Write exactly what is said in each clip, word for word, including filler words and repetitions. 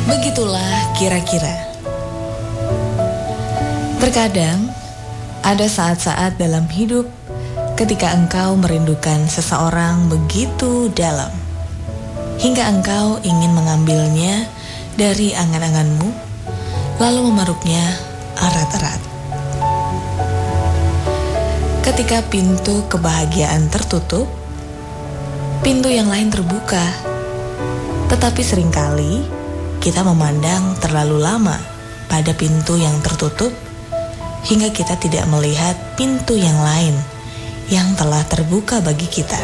Begitulah kira-kira. Terkadang ada saat-saat dalam hidup ketika engkau merindukan seseorang begitu dalam, hingga engkau ingin mengambilnya dari angan-anganmu, lalu memeluknya erat-erat. Ketika pintu kebahagiaan tertutup, pintu yang lain terbuka. Tetapi seringkali kita memandang terlalu lama pada pintu yang tertutup hingga kita tidak melihat pintu yang lain yang telah terbuka bagi kita.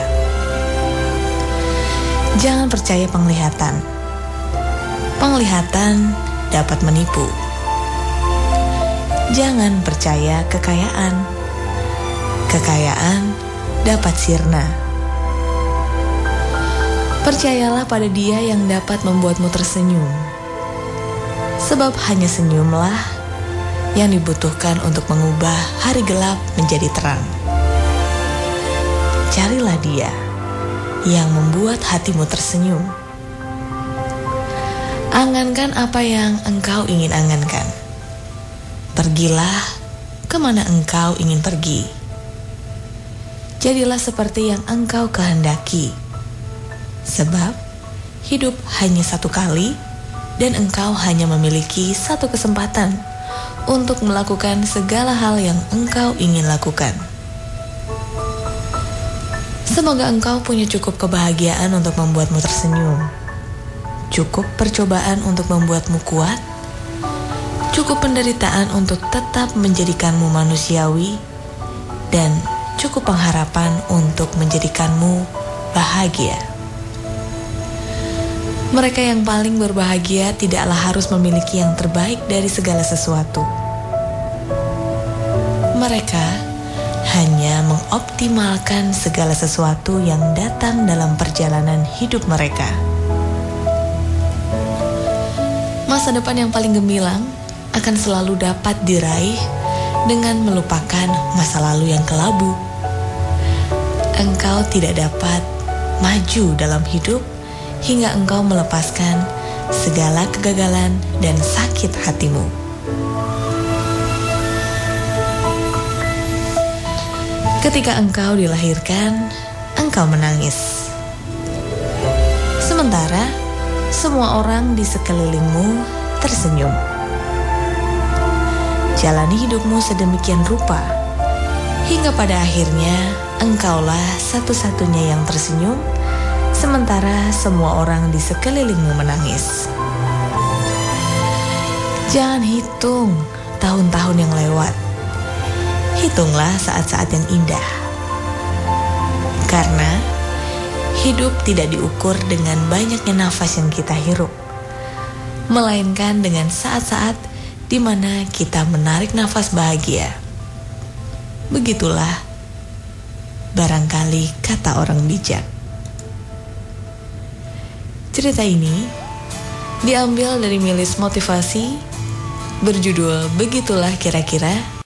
Jangan percaya penglihatan. Penglihatan dapat menipu. Jangan percaya kekayaan. Kekayaan dapat sirna. Percayalah pada Dia yang dapat membuatmu tersenyum. Sebab hanya senyumlah yang dibutuhkan untuk mengubah hari gelap menjadi terang. Carilah Dia yang membuat hatimu tersenyum. Angankan apa yang engkau ingin angankan. Pergilah kemana engkau ingin pergi. Jadilah seperti yang engkau kehendaki. Sebab hidup hanya satu kali dan engkau hanya memiliki satu kesempatan untuk melakukan segala hal yang engkau ingin lakukan. Semoga engkau punya cukup kebahagiaan untuk membuatmu tersenyum, cukup percobaan untuk membuatmu kuat, cukup penderitaan untuk tetap menjadikanmu manusiawi, dan cukup pengharapan untuk menjadikanmu bahagia. Mereka yang paling berbahagia tidaklah harus memiliki yang terbaik dari segala sesuatu. Mereka hanya mengoptimalkan segala sesuatu yang datang dalam perjalanan hidup mereka. Masa depan yang paling gemilang akan selalu dapat diraih dengan melupakan masa lalu yang kelabu. Engkau tidak dapat maju dalam hidup hingga engkau melepaskan segala kegagalan dan sakit hatimu. Ketika engkau dilahirkan, engkau menangis. Sementara semua orang di sekelilingmu tersenyum. Jalani hidupmu sedemikian rupa, hingga pada akhirnya engkaulah satu-satunya yang tersenyum, sementara semua orang di sekelilingmu menangis. Jangan hitung tahun-tahun yang lewat. Hitunglah saat-saat yang indah. Karena hidup tidak diukur dengan banyaknya nafas yang kita hirup, melainkan dengan saat-saat di mana kita menarik nafas bahagia. Begitulah barangkali kata orang bijak. Cerita ini diambil dari milis motivasi berjudul Begitulah Kira-kira